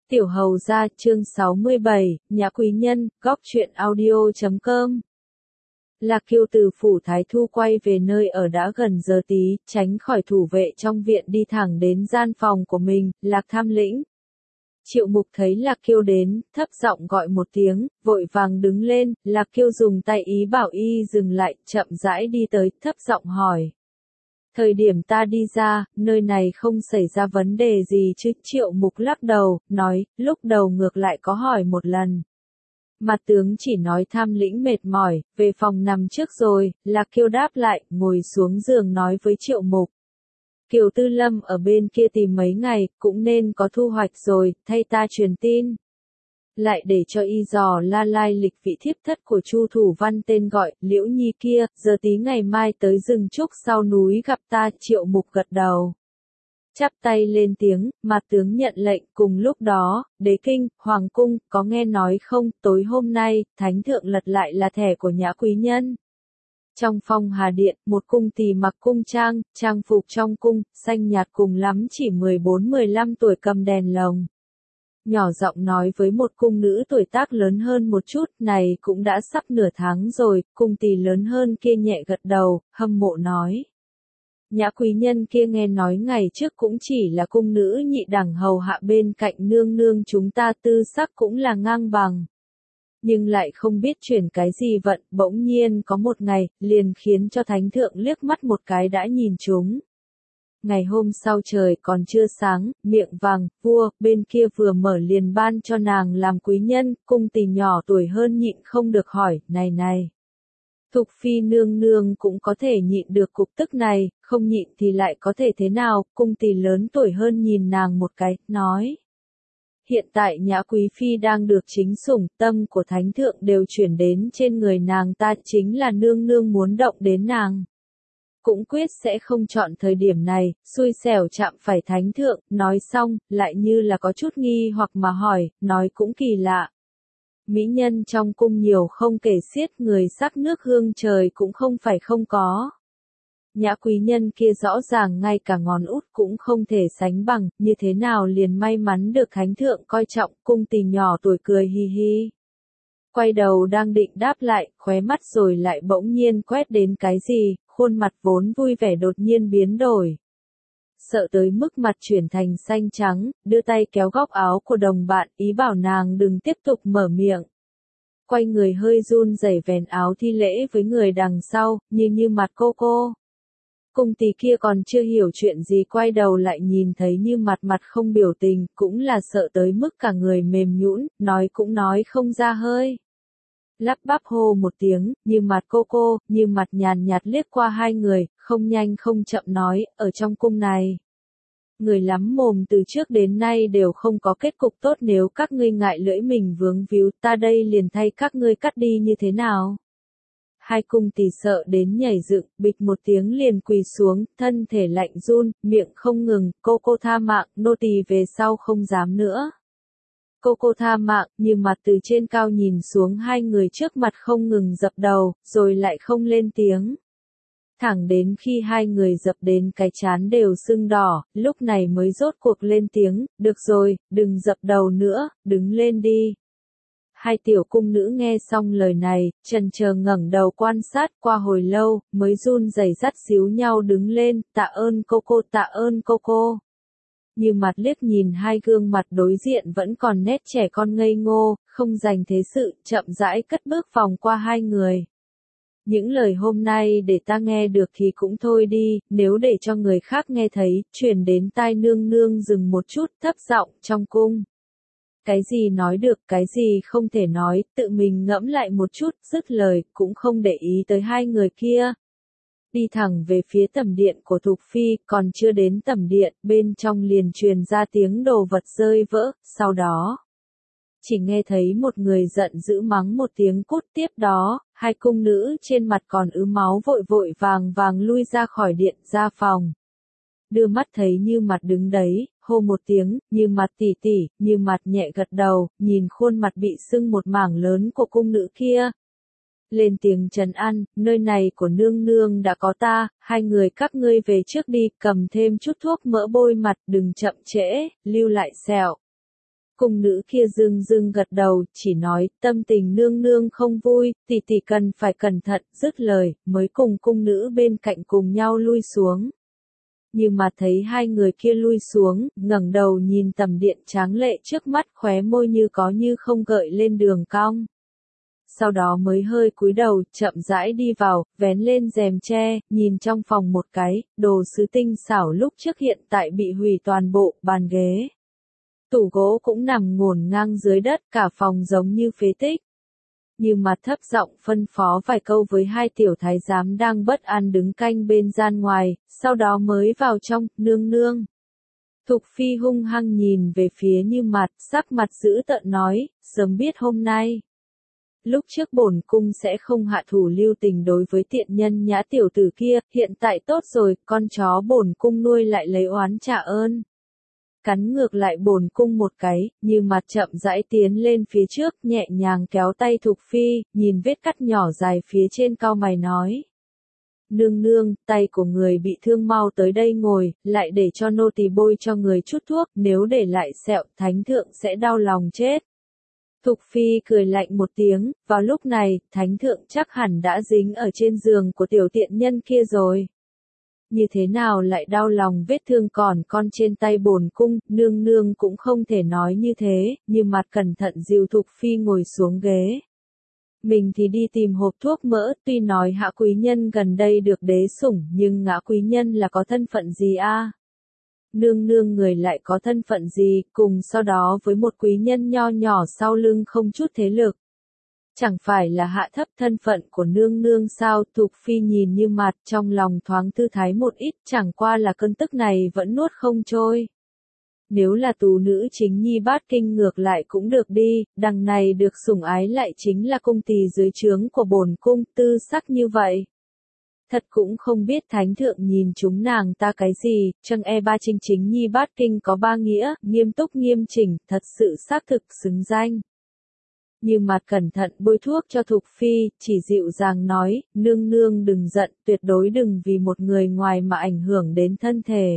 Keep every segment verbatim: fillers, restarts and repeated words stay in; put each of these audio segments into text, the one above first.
Tiểu Hầu Gia chương sáu mươi bảy, Nhã Quý Nhân, góc truyện audio chấm com. Lạc Kiêu từ phủ Thái Thu quay về nơi ở đã gần giờ tí, tránh khỏi thủ vệ trong viện đi thẳng đến gian phòng của mình, Lạc Tham Lĩnh. Triệu Mục thấy Lạc Kiêu đến, thấp giọng gọi một tiếng, vội vàng đứng lên, Lạc Kiêu dùng tay ý bảo y dừng lại, chậm rãi đi tới, thấp giọng hỏi. Thời điểm ta đi ra, nơi này không xảy ra vấn đề gì chứ? Triệu Mục lắc đầu, nói, lúc đầu ngược lại có hỏi một lần. Mặt tướng chỉ nói Tham Lĩnh mệt mỏi, về phòng nằm trước rồi. Lạc Kiêu đáp lại, ngồi xuống giường nói với Triệu Mục. Kiều Tư Lâm ở bên kia tìm mấy ngày, cũng nên có thu hoạch rồi, thay ta truyền tin. Lại để cho y dò la lai lịch vị thiếp thất của Chu Thủ Văn tên gọi, Liễu Nhi kia, giờ tí ngày mai tới rừng trúc sau núi gặp ta. Triệu Mục gật đầu. Chắp tay lên tiếng, mặt tướng nhận lệnh. Cùng lúc đó, đế kinh, hoàng cung, có nghe nói không, tối hôm nay, thánh thượng lật lại là thẻ của Nhã Quý Nhân. Trong phong Hà Điện, một cung tỳ mặc cung trang, trang phục trong cung, xanh nhạt cùng lắm chỉ mười bốn mười lăm tuổi cầm đèn lồng. Nhỏ giọng nói với một cung nữ tuổi tác lớn hơn một chút, này cũng đã sắp nửa tháng rồi. Cung tỳ lớn hơn kia nhẹ gật đầu, hâm mộ nói. Nhã Quý Nhân kia nghe nói ngày trước cũng chỉ là cung nữ nhị đẳng hầu hạ bên cạnh nương nương chúng ta, tư sắc cũng là ngang bằng. Nhưng lại không biết chuyển cái gì vận, bỗng nhiên có một ngày, liền khiến cho thánh thượng liếc mắt một cái đã nhìn chúng. Ngày hôm sau trời còn chưa sáng, miệng vàng, vua, bên kia vừa mở liền ban cho nàng làm quý nhân. Cung tỳ nhỏ tuổi hơn nhịn không được hỏi, này này. Thục phi nương nương cũng có thể nhịn được cục tức này, không nhịn thì lại có thể thế nào? Cung tỳ lớn tuổi hơn nhìn nàng một cái, nói. Hiện tại Nhã Quý Phi đang được chính sủng, tâm của thánh thượng đều chuyển đến trên người nàng ta, chính là nương nương muốn động đến nàng. Cũng quyết sẽ không chọn thời điểm này, xui xẻo chạm phải thánh thượng. Nói xong, lại như là có chút nghi hoặc mà hỏi, nói cũng kỳ lạ. Mỹ nhân trong cung nhiều không kể xiết, người sắc nước hương trời cũng không phải không có. Nhã Quý Nhân kia rõ ràng ngay cả ngón út cũng không thể sánh bằng, như thế nào liền may mắn được thánh thượng coi trọng. Cung tỳ nhỏ tuổi cười hi hi. Quay đầu đang định đáp lại, khóe mắt rồi lại bỗng nhiên quét đến cái gì, khuôn mặt vốn vui vẻ đột nhiên biến đổi. Sợ tới mức mặt chuyển thành xanh trắng, đưa tay kéo góc áo của đồng bạn, ý bảo nàng đừng tiếp tục mở miệng. Quay người hơi run rẩy vén áo thi lễ với người đằng sau, như như mặt cô cô. Cung tỳ kia còn chưa hiểu chuyện gì, quay đầu lại nhìn thấy như mặt mặt không biểu tình, cũng là sợ tới mức cả người mềm nhũn, nói cũng nói không ra hơi. Lắp bắp hô một tiếng, như mặt cô cô, như mặt nhàn nhạt liếc qua hai người, không nhanh không chậm nói, ở trong cung này. Người lắm mồm từ trước đến nay đều không có kết cục tốt, nếu các ngươi ngại lưỡi mình vướng víu, ta đây liền thay các ngươi cắt đi như thế nào? Hai cung tỳ sợ đến nhảy dựng, bịch một tiếng liền quỳ xuống, thân thể lạnh run, miệng không ngừng, cô cô tha mạng, nô tỳ về sau không dám nữa. Cô cô tha mạng, như mặt từ trên cao nhìn xuống hai người trước mặt không ngừng dập đầu, rồi lại không lên tiếng. Thẳng đến khi hai người dập đến cái trán đều sưng đỏ, lúc này mới rốt cuộc lên tiếng, được rồi, đừng dập đầu nữa, đứng lên đi. Hai tiểu cung nữ nghe xong lời này, chần chờ ngẩng đầu quan sát, qua hồi lâu, mới run rẩy dắt xíu nhau đứng lên, tạ ơn cô cô, tạ ơn cô cô. Như mặt liếc nhìn hai gương mặt đối diện vẫn còn nét trẻ con ngây ngô, không dành thế sự, chậm rãi cất bước vòng qua hai người. Những lời hôm nay để ta nghe được thì cũng thôi đi, nếu để cho người khác nghe thấy, truyền đến tai nương nương dừng một chút, thấp giọng trong cung. Cái gì nói được, cái gì không thể nói, tự mình ngẫm lại một chút, dứt lời, cũng không để ý tới hai người kia. Đi thẳng về phía tẩm điện của Thục Phi, còn chưa đến tẩm điện, bên trong liền truyền ra tiếng đồ vật rơi vỡ, sau đó. Chỉ nghe thấy một người giận dữ mắng một tiếng cút, tiếp đó, hai cung nữ trên mặt còn ứ máu vội vội vàng vàng lui ra khỏi điện, ra phòng. Đưa mắt thấy Như Mặt đứng đấy, hô một tiếng, Như Mặt tỷ tỷ, Như Mặt nhẹ gật đầu, nhìn khuôn mặt bị sưng một mảng lớn của cung nữ kia. Lên tiếng trấn an, nơi này của nương nương đã có ta, hai người các ngươi về trước đi, cầm thêm chút thuốc mỡ bôi mặt, đừng chậm trễ, lưu lại sẹo. Cung nữ kia dưng dưng gật đầu, chỉ nói, tâm tình nương nương không vui, tỷ tỷ cần phải cẩn thận, dứt lời, mới cùng cung nữ bên cạnh cùng nhau lui xuống. Nhưng mà thấy hai người kia lui xuống, ngẩng đầu nhìn tầm điện tráng lệ trước mắt, khóe môi như có như không gợi lên đường cong. Sau đó mới hơi cúi đầu, chậm rãi đi vào, vén lên rèm tre, nhìn trong phòng một cái, đồ sứ tinh xảo lúc trước hiện tại bị hủy toàn bộ, bàn ghế. Tủ gỗ cũng nằm ngổn ngang dưới đất, cả phòng giống như phế tích. Như mặt thấp giọng phân phó vài câu với hai tiểu thái giám đang bất an đứng canh bên gian ngoài, sau đó mới vào trong, nương nương. Thục phi hung hăng nhìn về phía Như mặt, sắc mặt dữ tợn nói, sớm biết hôm nay. Lúc trước bổn cung sẽ không hạ thủ lưu tình đối với tiện nhân nhã tiểu tử kia, hiện tại tốt rồi, con chó bổn cung nuôi lại lấy oán trả ơn. Cắn ngược lại bổn cung một cái, Như mặt chậm rãi tiến lên phía trước, nhẹ nhàng kéo tay Thục phi, nhìn vết cắt nhỏ dài phía trên cau mày nói. Nương nương, tay của người bị thương mau tới đây ngồi, lại để cho nô tỳ bôi cho người chút thuốc, nếu để lại sẹo, thánh thượng sẽ đau lòng chết. Thục phi cười lạnh một tiếng, vào lúc này, thánh thượng chắc hẳn đã dính ở trên giường của tiểu tiện nhân kia rồi. Như thế nào lại đau lòng vết thương còn con trên tay bổn cung, nương nương cũng không thể nói như thế, Như mặt cẩn thận dìu Thục phi ngồi xuống ghế. Mình thì đi tìm hộp thuốc mỡ, tuy nói hạ quý nhân gần đây được đế sủng, nhưng ngã quý nhân là có thân phận gì a? Nương nương người lại có thân phận gì, cùng sau đó với một quý nhân nho nhỏ sau lưng không chút thế lực. Chẳng phải là hạ thấp thân phận của nương nương sao? Thục phi nhìn Như mặt, trong lòng thoáng thư thái một ít, chẳng qua là cơn tức này vẫn nuốt không trôi. Nếu là tú nữ chính nhi bát kinh ngược lại cũng được đi, đằng này được sủng ái lại chính là cung tỳ dưới trướng của bổn cung, tư sắc như vậy. Thật cũng không biết thánh thượng nhìn chúng nàng ta cái gì, châng e ba chính chính nhi bát kinh có ba nghĩa, nghiêm túc nghiêm chỉnh, thật sự xác thực xứng danh. Như mặt cẩn thận bôi thuốc cho Thục phi, chỉ dịu dàng nói, nương nương đừng giận, tuyệt đối đừng vì một người ngoài mà ảnh hưởng đến thân thể.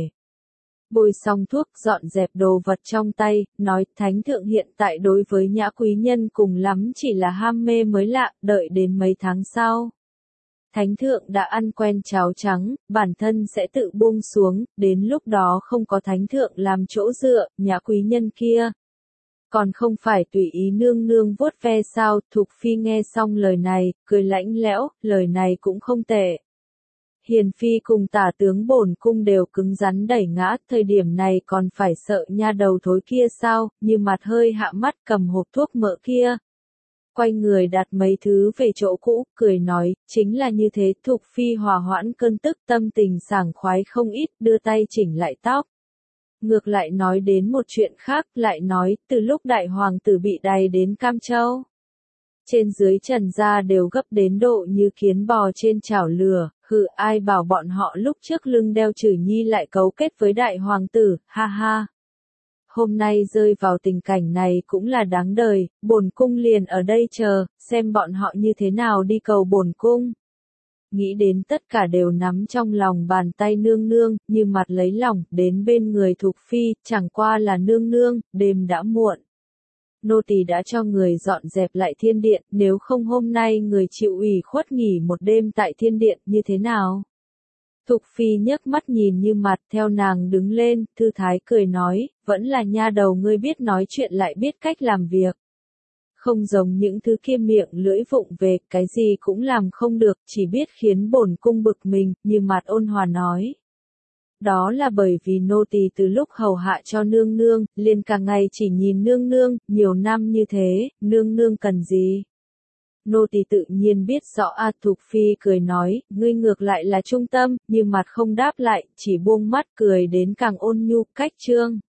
Bôi xong thuốc, dọn dẹp đồ vật trong tay, nói, thánh thượng hiện tại đối với nhã quý nhân cùng lắm chỉ là ham mê mới lạ, đợi đến mấy tháng sau. Thánh thượng đã ăn quen cháo trắng, bản thân sẽ tự buông xuống, đến lúc đó không có thánh thượng làm chỗ dựa, nhã quý nhân kia. Còn không phải tùy ý nương nương vuốt ve sao? Thục phi nghe xong lời này, cười lãnh lẽo, lời này cũng không tệ. Hiền phi cùng tả tướng bổn cung đều cứng rắn đẩy ngã, thời điểm này còn phải sợ nha đầu thối kia sao? Như mặt hơi hạ mắt cầm hộp thuốc mỡ kia. Quay người đặt mấy thứ về chỗ cũ, cười nói, chính là như thế. Thục phi hòa hoãn cơn tức, tâm tình sảng khoái không ít, đưa tay chỉnh lại tóc. Ngược lại nói đến một chuyện khác, lại nói, từ lúc đại hoàng tử bị đày đến Cam Châu. Trên dưới Trần gia đều gấp đến độ như kiến bò trên chảo lửa, hừ, ai bảo bọn họ lúc trước lưng đeo Trử Nhi lại cấu kết với đại hoàng tử, ha ha. Hôm nay rơi vào tình cảnh này cũng là đáng đời, bổn cung liền ở đây chờ, xem bọn họ như thế nào đi cầu bổn cung. Nghĩ đến tất cả đều nắm trong lòng bàn tay nương nương, Như mặt lấy lòng, đến bên người Thục phi, chẳng qua là nương nương, đêm đã muộn. Nô tỳ đã cho người dọn dẹp lại thiên điện, nếu không hôm nay người chịu ủy khuất nghỉ một đêm tại thiên điện, như thế nào? Thục phi nhấc mắt nhìn Như mặt, theo nàng đứng lên, thư thái cười nói, vẫn là nha đầu ngươi biết nói chuyện lại biết cách làm việc. Không giống những thứ kia miệng lưỡi vụng về, cái gì cũng làm không được, chỉ biết khiến bổn cung bực mình, Như mặt ôn hòa nói. Đó là bởi vì nô tỳ từ lúc hầu hạ cho nương nương, liền cả ngày chỉ nhìn nương nương, nhiều năm như thế, nương nương cần gì? Nô tỳ tự nhiên biết rõ. A Thục phi cười nói, ngươi ngược lại là trung tâm, Như mặt không đáp lại, chỉ buông mắt cười đến càng ôn nhu, cách trương.